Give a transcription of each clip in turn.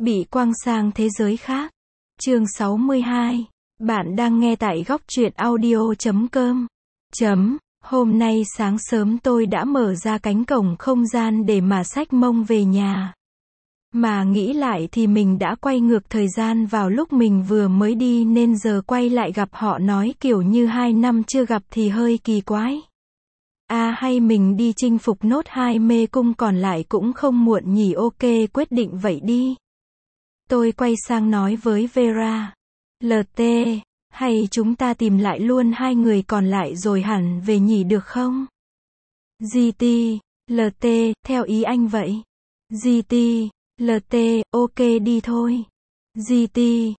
Bị quăng sang thế giới khác. Chương 62. Bạn đang nghe tại góc truyện audio.com. Hôm nay sáng sớm tôi đã mở ra cánh cổng không gian để mà xách mông về nhà. Mà nghĩ lại thì mình đã quay ngược thời gian vào lúc mình vừa mới đi nên giờ quay lại gặp họ nói kiểu như 2 năm chưa gặp thì hơi kỳ quái. Hay mình đi chinh phục nốt 2 mê cung còn lại cũng không muộn nhỉ, ok quyết định vậy đi. Tôi quay sang nói với Vera. LT, hay chúng ta tìm lại luôn 2 người còn lại rồi hẳn về nhỉ được không? GT, LT, theo ý anh vậy. GT, LT, ok đi thôi. GT,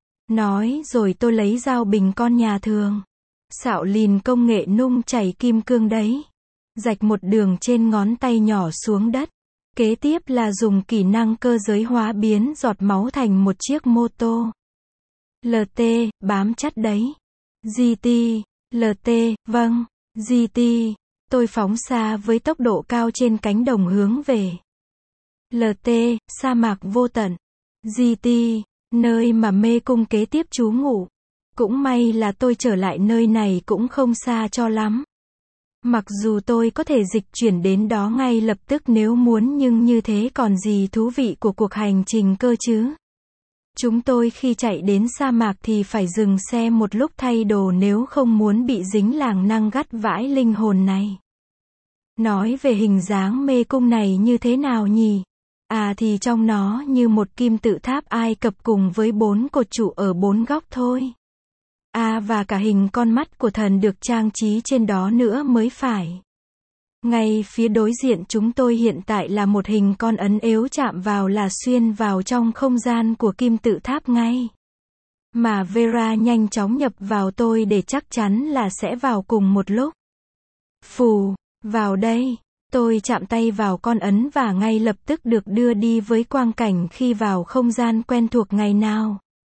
nói rồi tôi lấy dao bình con nhà thường. Xạo lìn công nghệ nung chảy kim cương đấy. Rạch một đường trên ngón tay nhỏ xuống đất. Kế tiếp là dùng kỹ năng cơ giới hóa biến giọt máu thành một chiếc mô tô. LT, bám chắc đấy. GT, LT, vâng. GT, tôi phóng xa với tốc độ cao trên cánh đồng hướng về. LT, sa mạc vô tận. GT, nơi mà mê cung kế tiếp trú ngụ. Cũng may là tôi trở lại nơi này cũng không xa cho lắm. Mặc dù tôi có thể dịch chuyển đến đó ngay lập tức nếu muốn nhưng như thế còn gì thú vị của cuộc hành trình cơ chứ. Chúng tôi khi chạy đến sa mạc thì phải dừng xe một lúc thay đồ nếu không muốn bị dính làng năng gắt vãi linh hồn này. Nói về hình dáng mê cung này như thế nào nhỉ? Thì trong nó như một kim tự tháp Ai Cập cùng với 4 cột trụ ở 4 góc thôi. Và cả hình con mắt của thần được trang trí trên đó nữa mới phải. Ngay phía đối diện chúng tôi hiện tại là một hình con ấn ếu chạm vào là xuyên vào trong không gian của kim tự tháp ngay. Mà Vera nhanh chóng nhập vào tôi để chắc chắn là sẽ vào cùng một lúc. Phù, vào đây. Tôi chạm tay vào con ấn và ngay lập tức được đưa đi với quang cảnh khi vào không gian quen thuộc ngày nào.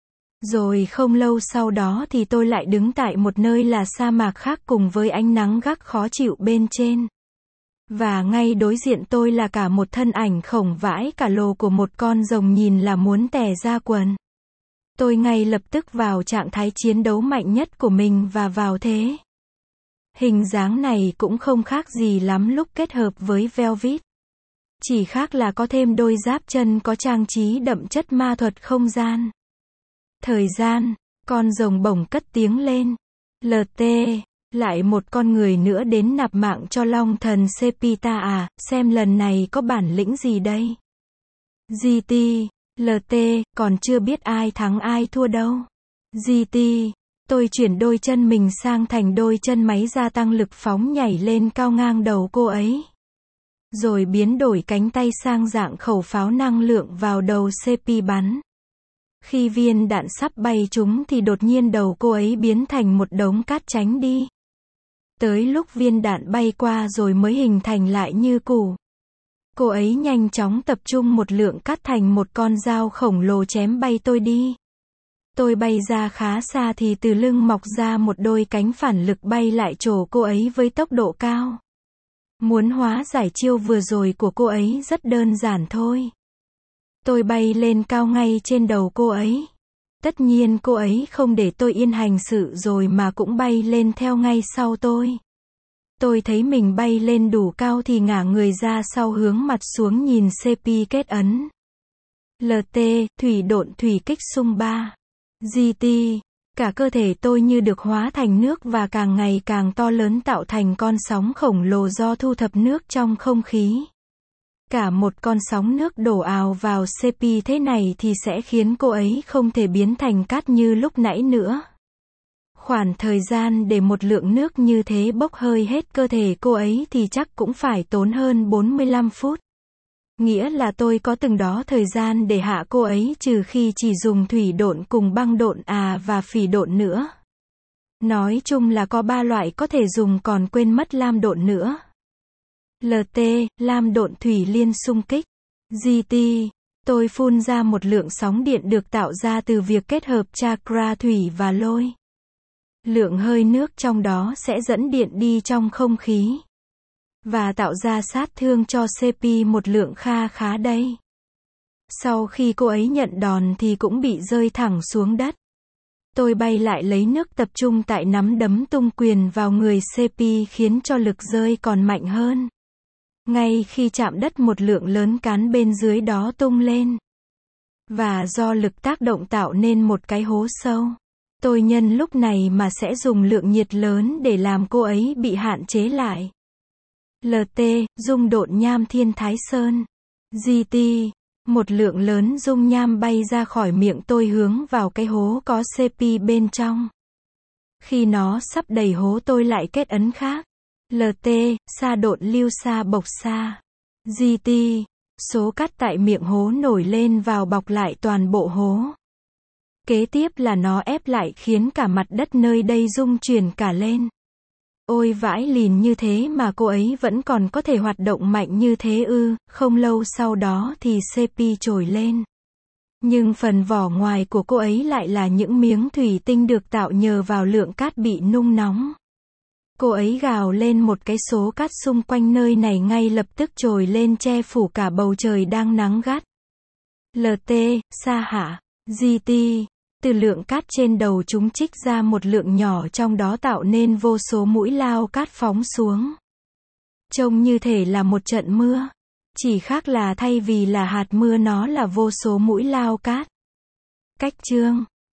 Rồi không lâu sau đó thì tôi lại đứng tại một nơi là sa mạc khác cùng với ánh nắng gắt khó chịu bên trên. Và ngay đối diện tôi là cả một thân ảnh khổng vãi cả lồ của một con rồng nhìn là muốn tè ra quần. Tôi ngay lập tức vào trạng thái chiến đấu mạnh nhất của mình và vào thế. Hình dáng này cũng không khác gì lắm lúc kết hợp với Velvet. Chỉ khác là có thêm đôi giáp chân có trang trí đậm chất ma thuật không gian. Thời gian, con rồng bổng cất tiếng lên. LT, lại một con người nữa đến nạp mạng cho Long thần Sepita xem lần này có bản lĩnh gì đây. GT, LT, còn chưa biết ai thắng ai thua đâu. GT, tôi chuyển đôi chân mình sang thành đôi chân máy gia tăng lực phóng nhảy lên cao ngang đầu cô ấy. Rồi biến đổi cánh tay sang dạng khẩu pháo năng lượng vào đầu CP bắn. Khi viên đạn sắp bay trúng thì đột nhiên đầu cô ấy biến thành một đống cát tránh đi. Tới lúc viên đạn bay qua rồi mới hình thành lại như cũ. Cô ấy nhanh chóng tập trung một lượng cát thành một con dao khổng lồ chém bay tôi đi. Tôi bay ra khá xa thì từ lưng mọc ra một đôi cánh phản lực bay lại trổ cô ấy với tốc độ cao. Muốn hóa giải chiêu vừa rồi của cô ấy rất đơn giản thôi. Tôi bay lên cao ngay trên đầu cô ấy. Tất nhiên cô ấy không để tôi yên hành sự rồi mà cũng bay lên theo ngay sau tôi. Tôi thấy mình bay lên đủ cao thì ngả người ra sau hướng mặt xuống nhìn CP kết ấn. LT, thủy độn thủy kích xung 3. GT, cả cơ thể tôi như được hóa thành nước và càng ngày càng to lớn tạo thành con sóng khổng lồ do thu thập nước trong không khí. Cả một con sóng nước đổ ào vào CP thế này thì sẽ khiến cô ấy không thể biến thành cát như lúc nãy nữa. Khoảng thời gian để một lượng nước như thế bốc hơi hết cơ thể cô ấy thì chắc cũng phải tốn hơn 45 phút. Nghĩa là tôi có từng đó thời gian để hạ cô ấy trừ khi chỉ dùng thủy độn cùng băng độn và phỉ độn nữa. Nói chung là có 3 loại có thể dùng còn quên mất lam độn nữa. LT, lam độn thủy liên xung kích. GT, tôi phun ra một lượng sóng điện được tạo ra từ việc kết hợp chakra thủy và lôi. Lượng hơi nước trong đó sẽ dẫn điện đi trong không khí. Và tạo ra sát thương cho CP một lượng kha khá đây. Sau khi cô ấy nhận đòn thì cũng bị rơi thẳng xuống đất. Tôi bay lại lấy nước tập trung tại nắm đấm tung quyền vào người CP khiến cho lực rơi còn mạnh hơn. Ngay khi chạm đất một lượng lớn cán bên dưới đó tung lên. Và do lực tác động tạo nên một cái hố sâu. Tôi nhân lúc này mà sẽ dùng lượng nhiệt lớn để làm cô ấy bị hạn chế lại. LT, dung độn nham thiên thái sơn. GT, một lượng lớn dung nham bay ra khỏi miệng tôi hướng vào cái hố có CP bên trong. Khi nó sắp đầy hố tôi lại kết ấn khác. LT, sa độn lưu sa bộc sa. GT, số cát tại miệng hố nổi lên vào bọc lại toàn bộ hố. Kế tiếp là nó ép lại khiến cả mặt đất nơi đây rung chuyển cả lên. Ôi vãi lìn, như thế mà cô ấy vẫn còn có thể hoạt động mạnh như thế ư? Không lâu sau đó thì CP trồi lên. Nhưng phần vỏ ngoài của cô ấy lại là những miếng thủy tinh được tạo nhờ vào lượng cát bị nung nóng. Cô ấy gào lên, một cái số cát xung quanh nơi này ngay lập tức trồi lên che phủ cả bầu trời đang nắng gắt. LT, sa hạ. GT, từ lượng cát trên đầu chúng trích ra một lượng nhỏ trong đó tạo nên vô số mũi lao cát phóng xuống. Trông như thể là một trận mưa. Chỉ khác là thay vì là hạt mưa nó là vô số mũi lao cát. Cách chương